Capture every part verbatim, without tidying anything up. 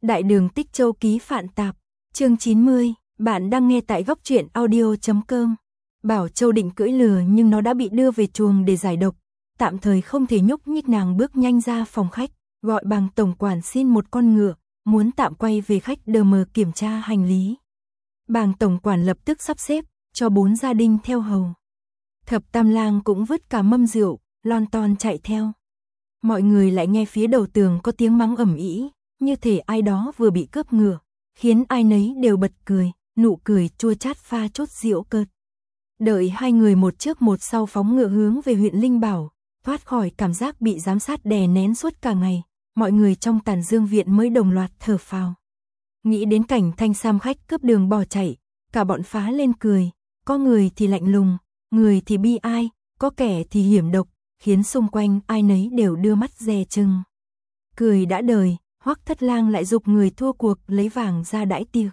Đại đường Tích Châu ký Phạn Tạp, chương chín mươi, bạn đang nghe tại góc truyện audio chấm com. Bảo Châu định cưỡi lừa nhưng nó đã bị đưa về chuồng để giải độc, tạm thời không thể nhúc nhích. Nàng bước nhanh ra phòng khách, gọi Bàng tổng quản xin một con ngựa, muốn tạm quay về khách đờ mờ kiểm tra hành lý. Bàng tổng quản lập tức sắp xếp, cho bốn gia đình theo hầu. Thập Tam Lang cũng vứt cả mâm rượu, lon ton chạy theo. Mọi người lại nghe phía đầu tường có tiếng mắng ầm ĩ, như thể ai đó vừa bị cướp ngựa, khiến ai nấy đều bật cười, nụ cười chua chát pha chút giễu cợt. Đợi hai người một trước một sau phóng ngựa hướng về huyện Linh Bảo, thoát khỏi cảm giác bị giám sát đè nén suốt cả ngày, mọi người trong Tản Dương viện mới đồng loạt thở phào. Nghĩ đến cảnh Thanh Sam khách cướp đường bỏ chạy, cả bọn phá lên cười, có người thì lạnh lùng, người thì bi ai, có kẻ thì hiểm độc, khiến xung quanh ai nấy đều đưa mắt dè chừng. Cười đã đời, Hoắc Thất Lang lại giục người thua cuộc lấy vàng ra đãi tiệc.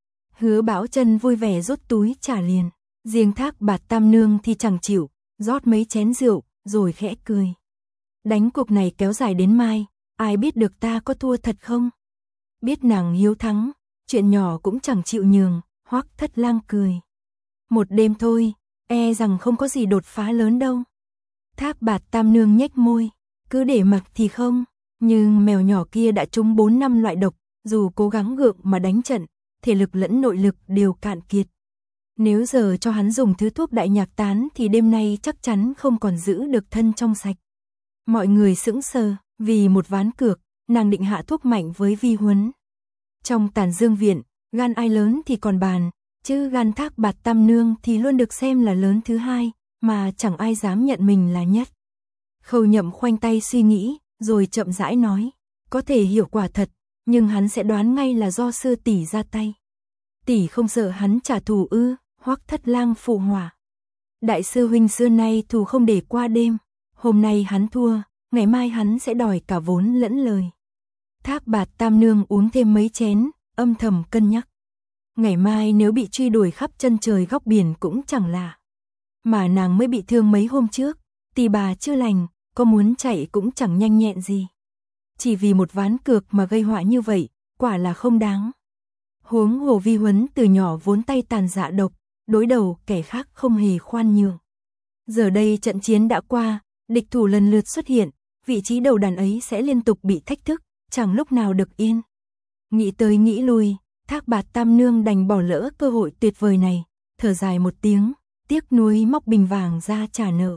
Hứa Bảo Chân vui vẻ rút túi trả liền, riêng Thác Bạt Tam Nương thì chẳng chịu, rót mấy chén rượu, rồi khẽ cười. Đánh cuộc này kéo dài đến mai, ai biết được ta có thua thật không? Biết nàng hiếu thắng, chuyện nhỏ cũng chẳng chịu nhường, Hoắc Thất Lang cười. Một đêm thôi, e rằng không có gì đột phá lớn đâu. Thác Bạt Tam Nương nhếch môi, cứ để mặc thì không, nhưng mèo nhỏ kia đã trúng bốn năm loại độc, dù cố gắng gượng mà đánh trận, thể lực lẫn nội lực đều cạn kiệt. Nếu giờ cho hắn dùng thứ thuốc đại nhạc tán thì đêm nay chắc chắn không còn giữ được thân trong sạch. Mọi người sững sờ, vì một ván cược, nàng định hạ thuốc mạnh với Vi Huấn. Trong Tản Dương viện, gan ai lớn thì còn bàn, chứ gan Thác Bạt Tam Nương thì luôn được xem là lớn thứ hai, mà chẳng ai dám nhận mình là nhất. Khâu Nhậm khoanh tay suy nghĩ, rồi chậm rãi nói, có thể hiểu quả thật, nhưng hắn sẽ đoán ngay là do sư tỷ ra tay. Tỷ không sợ hắn trả thù ư? Hoắc Thất Lang phụ hỏa. Đại sư huynh xưa nay thù không để qua đêm, hôm nay hắn thua, ngày mai hắn sẽ đòi cả vốn lẫn lời. Thác Bạt Tam Nương uống thêm mấy chén, âm thầm cân nhắc. Ngày mai nếu bị truy đuổi khắp chân trời góc biển cũng chẳng lạ. Mà nàng mới bị thương mấy hôm trước, tỳ bà chưa lành, có muốn chạy cũng chẳng nhanh nhẹn gì. Chỉ vì một ván cược mà gây họa như vậy, quả là không đáng. Huống hồ Vi Huấn từ nhỏ vốn tay tàn dạ độc, đối đầu kẻ khác không hề khoan nhượng. Giờ đây trận chiến đã qua, địch thủ lần lượt xuất hiện, vị trí đầu đàn ấy sẽ liên tục bị thách thức, chẳng lúc nào được yên. Nghĩ tới nghĩ lui, Thác Bạt Tam Nương đành bỏ lỡ cơ hội tuyệt vời này, thở dài một tiếng, tiếc nuối móc bình vàng ra trả nợ.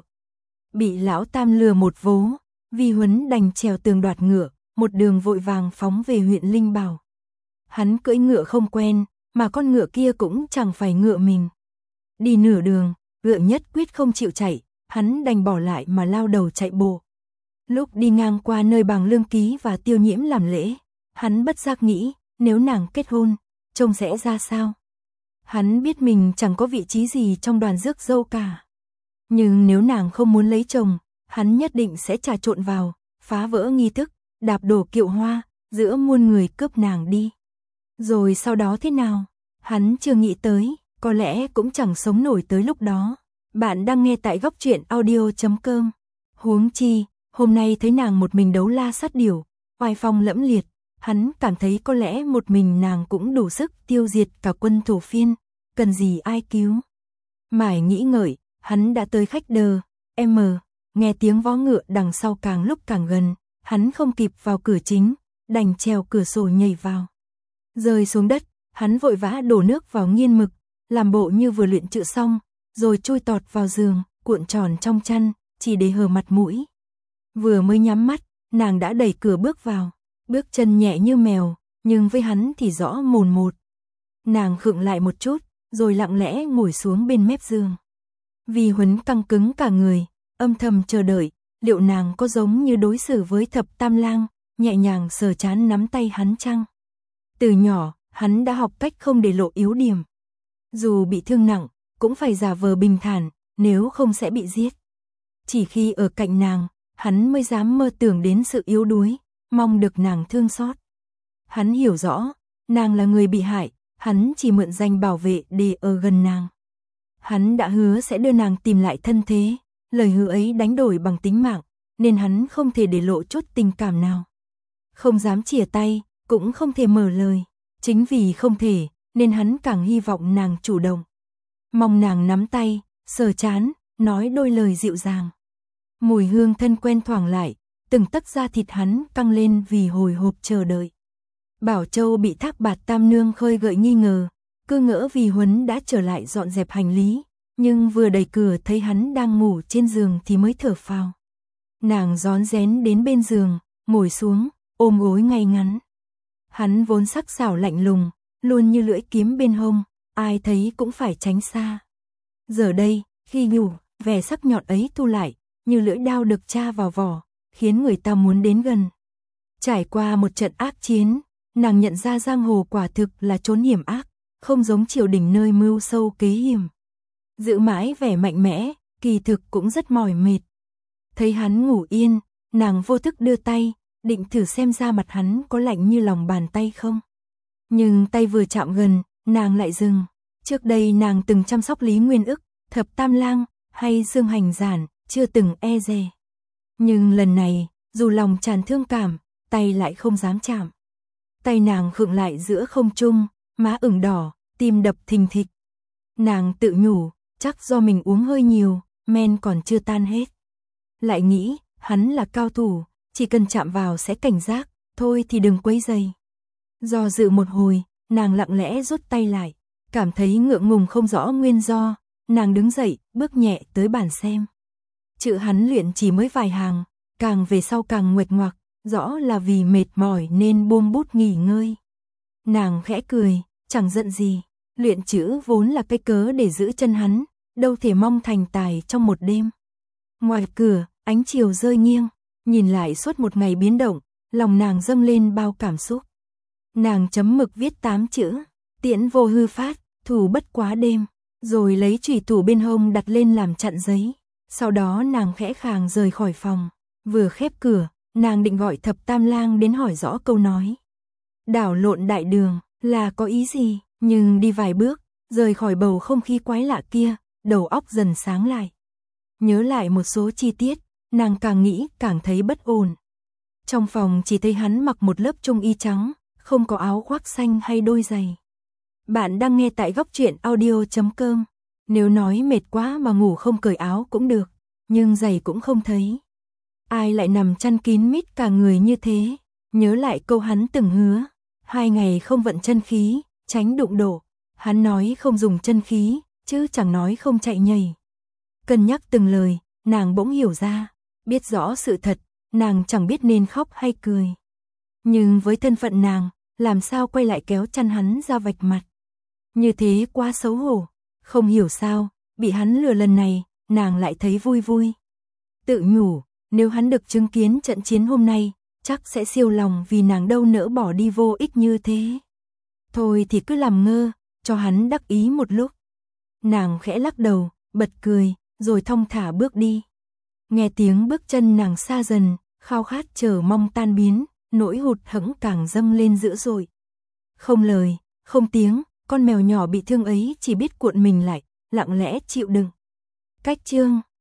Bị lão Tam lừa một vố, Vi Huấn đành trèo tường đoạt ngựa, một đường vội vàng phóng về huyện Linh Bảo. Hắn cưỡi ngựa không quen, mà con ngựa kia cũng chẳng phải ngựa mình. Đi nửa đường, ngựa nhất quyết không chịu chạy, hắn đành bỏ lại mà lao đầu chạy bộ. Lúc đi ngang qua nơi Bàng Lương Ký và Tiêu Nhiễm làm lễ, hắn bất giác nghĩ, nếu nàng kết hôn, trông sẽ ra sao? Hắn biết mình chẳng có vị trí gì trong đoàn rước dâu cả. Nhưng nếu nàng không muốn lấy chồng, hắn nhất định sẽ trà trộn vào, phá vỡ nghi thức, đạp đổ kiệu hoa, giữa muôn người cướp nàng đi. Rồi sau đó thế nào? Hắn chưa nghĩ tới, có lẽ cũng chẳng sống nổi tới lúc đó. Bạn đang nghe tại góc truyện audio chấm com. Huống chi, hôm nay thấy nàng một mình đấu la sát điểu, oai phong lẫm liệt, hắn cảm thấy có lẽ một mình nàng cũng đủ sức tiêu diệt cả quân Thổ Phiên, cần gì ai cứu. Mải nghĩ ngợi, hắn đã tới khách đờ, M, nghe tiếng vó ngựa đằng sau càng lúc càng gần, hắn không kịp vào cửa chính, đành trèo cửa sổ nhảy vào. Rơi xuống đất, hắn vội vã đổ nước vào nghiên mực, làm bộ như vừa luyện chữ xong, rồi chui tọt vào giường, cuộn tròn trong chăn, chỉ để hờ mặt mũi. Vừa mới nhắm mắt, nàng đã đẩy cửa bước vào, bước chân nhẹ như mèo, nhưng với hắn thì rõ mồn một. Nàng khựng lại một chút, rồi lặng lẽ ngồi xuống bên mép giường. Vi Huấn căng cứng cả người, âm thầm chờ đợi, liệu nàng có giống như đối xử với Thập Tam Lang, nhẹ nhàng sờ trán nắm tay hắn chăng? Từ nhỏ, hắn đã học cách không để lộ yếu điểm. Dù bị thương nặng, cũng phải giả vờ bình thản, nếu không sẽ bị giết. Chỉ khi ở cạnh nàng, hắn mới dám mơ tưởng đến sự yếu đuối, mong được nàng thương xót. Hắn hiểu rõ, nàng là người bị hại, hắn chỉ mượn danh bảo vệ để ở gần nàng. Hắn đã hứa sẽ đưa nàng tìm lại thân thế, lời hứa ấy đánh đổi bằng tính mạng, nên hắn không thể để lộ chút tình cảm nào. Không dám chìa tay, cũng không thể mở lời. Chính vì không thể, nên hắn càng hy vọng nàng chủ động. Mong nàng nắm tay, sờ trán, nói đôi lời dịu dàng. Mùi hương thân quen thoảng lại, từng tấc da thịt hắn căng lên vì hồi hộp chờ đợi. Bảo Châu bị Thác Bạt Tam Nương khơi gợi nghi ngờ, cứ ngỡ vì Huấn đã trở lại dọn dẹp hành lý, nhưng vừa đẩy cửa thấy hắn đang ngủ trên giường thì mới thở phào. Nàng rón rén đến bên giường, ngồi xuống, ôm gối ngay ngắn. Hắn vốn sắc sảo lạnh lùng, luôn như lưỡi kiếm bên hông, ai thấy cũng phải tránh xa. Giờ đây, khi nhủ, vẻ sắc nhọn ấy thu lại, như lưỡi đao được tra vào vỏ, khiến người ta muốn đến gần. Trải qua một trận ác chiến, nàng nhận ra giang hồ quả thực là chốn hiểm ác, không giống triều đình nơi mưu sâu kế hiểm. Giữ mãi vẻ mạnh mẽ, kỳ thực cũng rất mỏi mệt. Thấy hắn ngủ yên, nàng vô thức đưa tay, định thử xem da mặt hắn có lạnh như lòng bàn tay không. Nhưng tay vừa chạm gần, nàng lại dừng. Trước đây nàng từng chăm sóc Lý Nguyên Ức, Thập Tam Lang hay Dương Hành Giản, chưa từng e dè. Nhưng lần này, dù lòng tràn thương cảm, tay lại không dám chạm. Tay nàng khựng lại giữa không trung, má ửng đỏ, tim đập thình thịch. Nàng tự nhủ, chắc do mình uống hơi nhiều, men còn chưa tan hết. Lại nghĩ, hắn là cao thủ, chỉ cần chạm vào sẽ cảnh giác, thôi thì đừng quấy rầy. Do dự một hồi, nàng lặng lẽ rút tay lại, cảm thấy ngượng ngùng không rõ nguyên do, nàng đứng dậy, bước nhẹ tới bàn xem. Chữ hắn luyện chỉ mới vài hàng, càng về sau càng nguệch ngoạc, rõ là vì mệt mỏi nên buông bút nghỉ ngơi. Nàng khẽ cười, chẳng giận gì, luyện chữ vốn là cái cớ để giữ chân hắn, đâu thể mong thành tài trong một đêm. Ngoài cửa, ánh chiều rơi nghiêng, nhìn lại suốt một ngày biến động, lòng nàng dâng lên bao cảm xúc. Nàng chấm mực viết tám chữ, tiễn vô hư phát, thủ bất quá đêm, rồi lấy chủy thủ bên hông đặt lên làm chặn giấy. Sau đó nàng khẽ khàng rời khỏi phòng, vừa khép cửa, nàng định gọi Thập Tam Lang đến hỏi rõ câu nói. Đảo lộn đại đường, là có ý gì, nhưng đi vài bước, rời khỏi bầu không khí quái lạ kia, đầu óc dần sáng lại. Nhớ lại một số chi tiết, nàng càng nghĩ càng thấy bất ổn. Trong phòng chỉ thấy hắn mặc một lớp trung y trắng, không có áo khoác xanh hay đôi giày. Bạn đang nghe tại góc truyện audio chấm com. Nếu nói mệt quá mà ngủ không cởi áo cũng được, nhưng giày cũng không thấy. Ai lại nằm chăn kín mít cả người như thế? Nhớ lại câu hắn từng hứa, hai ngày không vận chân khí, tránh đụng đổ. Hắn nói không dùng chân khí, chứ chẳng nói không chạy nhảy. Cân nhắc từng lời, nàng bỗng hiểu ra, biết rõ sự thật, nàng chẳng biết nên khóc hay cười. Nhưng với thân phận nàng, làm sao quay lại kéo chăn hắn ra vạch mặt. Như thế quá xấu hổ, không hiểu sao, bị hắn lừa lần này, nàng lại thấy vui vui. Tự nhủ, nếu hắn được chứng kiến trận chiến hôm nay, chắc sẽ siêu lòng vì nàng đâu nỡ bỏ đi vô ích như thế. Thôi thì cứ làm ngơ, cho hắn đắc ý một lúc. Nàng khẽ lắc đầu, bật cười, rồi thong thả bước đi. Nghe tiếng bước chân nàng xa dần, khao khát chờ mong tan biến, nỗi hụt hẫng càng dâng lên dữ dội. Không lời, không tiếng, con mèo nhỏ bị thương ấy chỉ biết cuộn mình lại, lặng lẽ chịu đựng. Cách chương